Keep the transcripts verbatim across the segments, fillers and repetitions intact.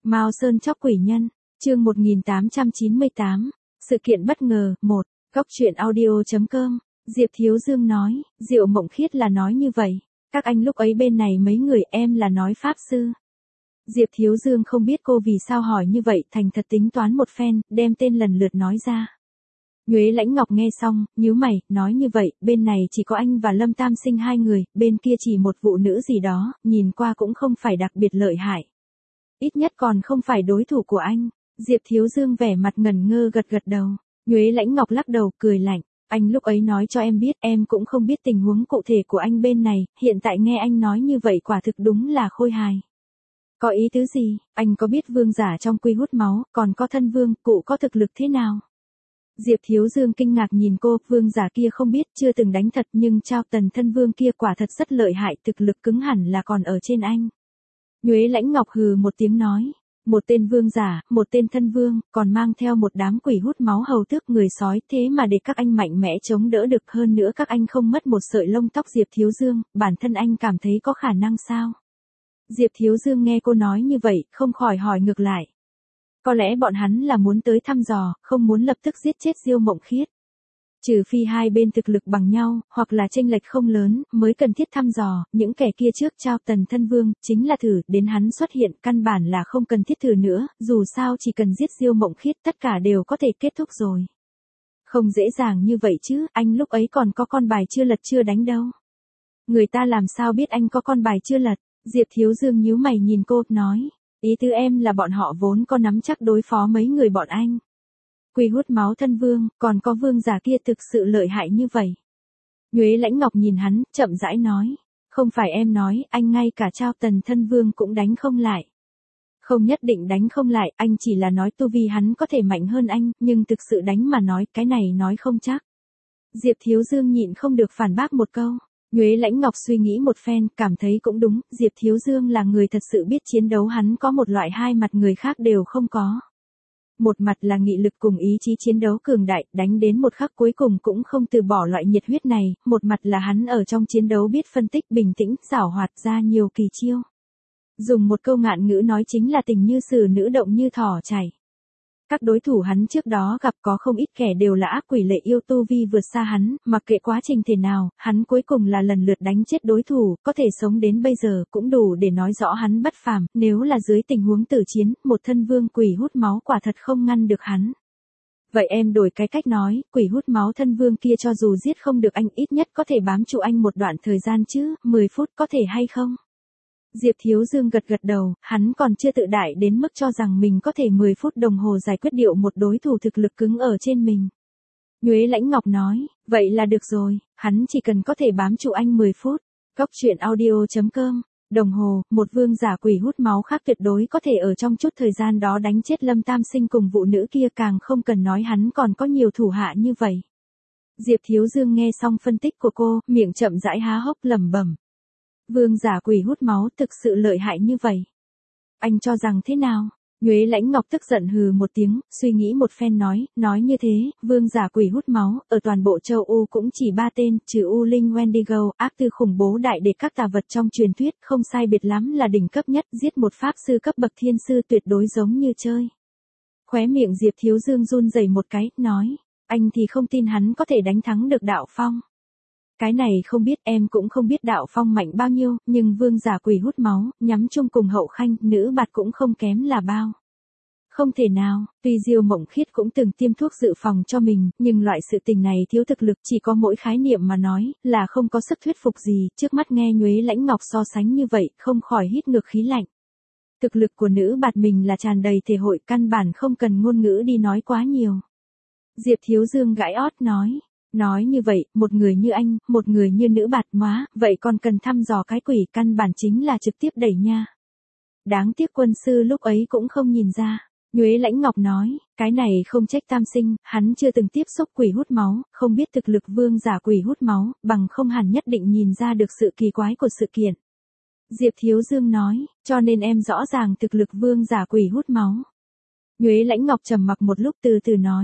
Mao Sơn chóc quỷ nhân, chương một nghìn tám trăm chín mươi tám, sự kiện bất ngờ, một, góc truyện audio.com, Diệp Thiếu Dương nói, Diệu Mộng Khiết là nói như vậy, các anh lúc ấy bên này mấy người em là nói pháp sư. Diệp Thiếu Dương không biết cô vì sao hỏi như vậy, thành thật tính toán một phen, đem tên lần lượt nói ra. Nhuế Lãnh Ngọc nghe xong, nhíu mày, nói như vậy, bên này chỉ có anh và Lâm Tam Sinh hai người, bên kia chỉ một vụ nữ gì đó, nhìn qua cũng không phải đặc biệt lợi hại. Ít nhất còn không phải đối thủ của anh. Diệp Thiếu Dương vẻ mặt ngẩn ngơ gật gật đầu. Nhuế Lãnh Ngọc lắc đầu, cười lạnh. Anh lúc ấy nói cho em biết, em cũng không biết tình huống cụ thể của anh bên này, hiện tại nghe anh nói như vậy quả thực đúng là khôi hài. Có ý tứ gì, anh có biết vương giả trong quy hút máu, còn có thân vương, cụ có thực lực thế nào? Diệp Thiếu Dương kinh ngạc nhìn cô, vương giả kia không biết, chưa từng đánh thật nhưng Trao Tần thân vương kia quả thật rất lợi hại, thực lực cứng hẳn là còn ở trên anh. Nhuế Lãnh Ngọc hừ một tiếng nói, một tên vương giả, một tên thân vương, còn mang theo một đám quỷ hút máu hầu tước người sói, thế mà để các anh mạnh mẽ chống đỡ được, hơn nữa các anh không mất một sợi lông tóc. Diệp Thiếu Dương, bản thân anh cảm thấy có khả năng sao? Diệp Thiếu Dương nghe cô nói như vậy, không khỏi hỏi ngược lại. Có lẽ bọn hắn là muốn tới thăm dò, không muốn lập tức giết chết Diêu Mộng Khiết. Trừ phi hai bên thực lực bằng nhau, hoặc là chênh lệch không lớn, mới cần thiết thăm dò, những kẻ kia trước Trao Tần thân vương, chính là thử, đến hắn xuất hiện, căn bản là không cần thiết thử nữa, dù sao chỉ cần giết Diêu Mộng Khiết tất cả đều có thể kết thúc rồi. Không dễ dàng như vậy chứ, anh lúc ấy còn có con bài chưa lật chưa đánh đâu. Người ta làm sao biết anh có con bài chưa lật? Diệp Thiếu Dương nhíu mày nhìn cô, nói, ý tứ em là bọn họ vốn có nắm chắc đối phó mấy người bọn anh. Quy hút máu thân vương, còn có vương giả kia thực sự lợi hại như vậy. Nhuế Lãnh Ngọc nhìn hắn, chậm rãi nói, không phải em nói, anh ngay cả Trao Tần thân vương cũng đánh không lại. Không nhất định đánh không lại, anh chỉ là nói tu vi hắn có thể mạnh hơn anh, nhưng thực sự đánh mà nói, cái này nói không chắc. Diệp Thiếu Dương nhịn không được phản bác một câu. Nhuế Lãnh Ngọc suy nghĩ một phen, cảm thấy cũng đúng, Diệp Thiếu Dương là người thật sự biết chiến đấu, hắn có một loại hai mặt người khác đều không có. Một mặt là nghị lực cùng ý chí chiến đấu cường đại, đánh đến một khắc cuối cùng cũng không từ bỏ loại nhiệt huyết này, một mặt là hắn ở trong chiến đấu biết phân tích bình tĩnh, giảo hoạt ra nhiều kỳ chiêu. Dùng một câu ngạn ngữ nói chính là tình như sử nữ động như thỏ chảy. Các đối thủ hắn trước đó gặp có không ít kẻ đều là ác quỷ lệ yêu tu vi vượt xa hắn, mặc kệ quá trình thế nào, hắn cuối cùng là lần lượt đánh chết đối thủ, có thể sống đến bây giờ cũng đủ để nói rõ hắn bất phàm, nếu là dưới tình huống tử chiến, một thân vương quỷ hút máu quả thật không ngăn được hắn. Vậy em đổi cái cách nói, quỷ hút máu thân vương kia cho dù giết không được anh ít nhất có thể bám trụ anh một đoạn thời gian chứ, mười phút có thể hay không? Diệp Thiếu Dương gật gật đầu, hắn còn chưa tự đại đến mức cho rằng mình có thể mười phút đồng hồ giải quyết điệu một đối thủ thực lực cứng ở trên mình. Nhuế Lãnh Ngọc nói, vậy là được rồi, hắn chỉ cần có thể bám trụ anh mười phút. Góc truyện audio.com, đồng hồ, một vương giả quỷ hút máu khác tuyệt đối có thể ở trong chút thời gian đó đánh chết Lâm Tam Sinh cùng vụ nữ kia, càng không cần nói hắn còn có nhiều thủ hạ như vậy. Diệp Thiếu Dương nghe xong phân tích của cô, miệng chậm rãi há hốc lẩm bẩm. Vương giả quỷ hút máu thực sự lợi hại như vậy. Anh cho rằng thế nào? Nhuế Lãnh Ngọc tức giận hừ một tiếng, suy nghĩ một phen nói, nói như thế, vương giả quỷ hút máu, ở toàn bộ châu U cũng chỉ ba tên, trừ U Linh Wendigo, ác tư khủng bố đại địch các tà vật trong truyền thuyết, không sai biệt lắm là đỉnh cấp nhất, giết một pháp sư cấp bậc thiên sư tuyệt đối giống như chơi. Khóe miệng Diệp Thiếu Dương run rẩy một cái, nói, anh thì không tin hắn có thể đánh thắng được Đạo Phong. Cái này không biết, em cũng không biết Đạo Phong mạnh bao nhiêu, nhưng vương giả quỷ hút máu, nhắm chung cùng Hậu Khanh, nữ bạt cũng không kém là bao. Không thể nào, tuy Diêu Mộng Khiết cũng từng tiêm thuốc dự phòng cho mình, nhưng loại sự tình này thiếu thực lực, chỉ có mỗi khái niệm mà nói, là không có sức thuyết phục gì, trước mắt nghe Nhuế Lãnh Ngọc so sánh như vậy, không khỏi hít ngược khí lạnh. Thực lực của nữ bạt mình là tràn đầy thể hội, căn bản không cần ngôn ngữ đi nói quá nhiều. Diệp Thiếu Dương gãi ót nói. Nói như vậy, một người như anh, một người như nữ bạt móa, vậy còn cần thăm dò cái quỷ, căn bản chính là trực tiếp đẩy nha. Đáng tiếc quân sư lúc ấy cũng không nhìn ra. Nhuế Lãnh Ngọc nói, cái này không trách Tam Sinh, hắn chưa từng tiếp xúc quỷ hút máu, không biết thực lực vương giả quỷ hút máu, bằng không hẳn nhất định nhìn ra được sự kỳ quái của sự kiện. Diệp Thiếu Dương nói, cho nên em rõ ràng thực lực vương giả quỷ hút máu. Nhuế Lãnh Ngọc trầm mặc một lúc từ từ nói.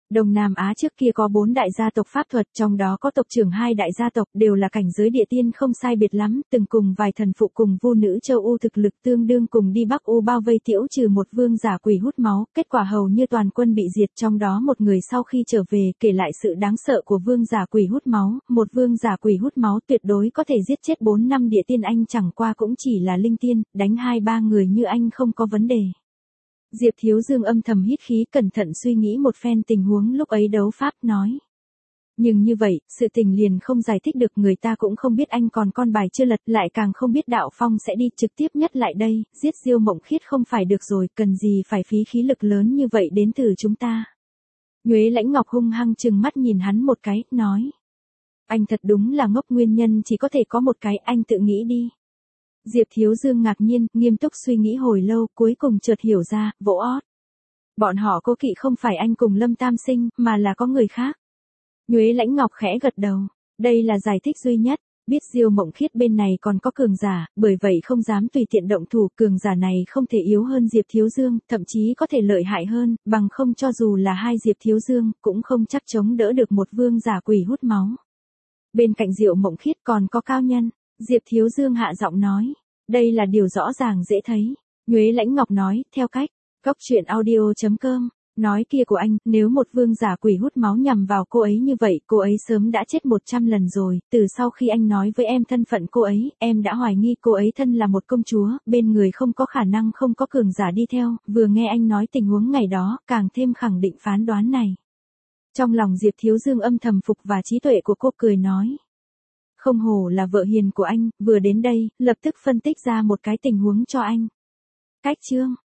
Đông Nam Á trước kia có bốn đại gia tộc pháp thuật, trong đó có tộc trưởng hai đại gia tộc đều là cảnh giới địa tiên không sai biệt lắm, từng cùng vài thần phụ cùng vu nữ châu U thực lực tương đương cùng đi Bắc U bao vây Tiễu Trừ một vương giả quỷ hút máu, kết quả hầu như toàn quân bị diệt, trong đó một người sau khi trở về kể lại sự đáng sợ của vương giả quỷ hút máu, một vương giả quỷ hút máu tuyệt đối có thể giết chết bốn năm địa tiên, anh chẳng qua cũng chỉ là linh tiên, đánh hai ba người như anh không có vấn đề. Diệp Thiếu Dương âm thầm hít khí, cẩn thận suy nghĩ một phen tình huống lúc ấy đấu pháp, nói. Nhưng như vậy, sự tình liền không giải thích được, người ta cũng không biết anh còn con bài chưa lật, lại càng không biết Đạo Phong sẽ đi trực tiếp nhất lại đây, giết Diêu Mộng Khiết không phải được rồi, cần gì phải phí khí lực lớn như vậy đến từ chúng ta. Nhuế Lãnh Ngọc hung hăng trừng mắt nhìn hắn một cái, nói. Anh thật đúng là ngốc, nguyên nhân chỉ có thể có một cái, anh tự nghĩ đi. Diệp Thiếu Dương ngạc nhiên, nghiêm túc suy nghĩ hồi lâu, cuối cùng chợt hiểu ra, vỗ ót. Bọn họ cố kỵ không phải anh cùng Lâm Tam Sinh, mà là có người khác. Nhuế Lãnh Ngọc khẽ gật đầu. Đây là giải thích duy nhất. Biết Diêu Mộng Khiết bên này còn có cường giả, bởi vậy không dám tùy tiện động thủ, cường giả này không thể yếu hơn Diệp Thiếu Dương, thậm chí có thể lợi hại hơn, bằng không cho dù là hai Diệp Thiếu Dương, cũng không chắc chống đỡ được một vương giả quỷ hút máu. Bên cạnh Diệu Mộng Khiết còn có cao nhân. Diệp Thiếu Dương hạ giọng nói. Đây là điều rõ ràng dễ thấy. Nhuế Lãnh Ngọc nói, theo cách. Cốc truyện audio chấm com. Nói kia của anh, nếu một vương giả quỷ hút máu nhằm vào cô ấy như vậy, cô ấy sớm đã chết một trăm lần rồi. Từ sau khi anh nói với em thân phận cô ấy, em đã hoài nghi cô ấy thân là một công chúa, bên người không có khả năng không có cường giả đi theo. Vừa nghe anh nói tình huống ngày đó, càng thêm khẳng định phán đoán này. Trong lòng Diệp Thiếu Dương âm thầm phục và trí tuệ của cô, cười nói. Không hổ là vợ hiền của anh, vừa đến đây, lập tức phân tích ra một cái tình huống cho anh. Cách chương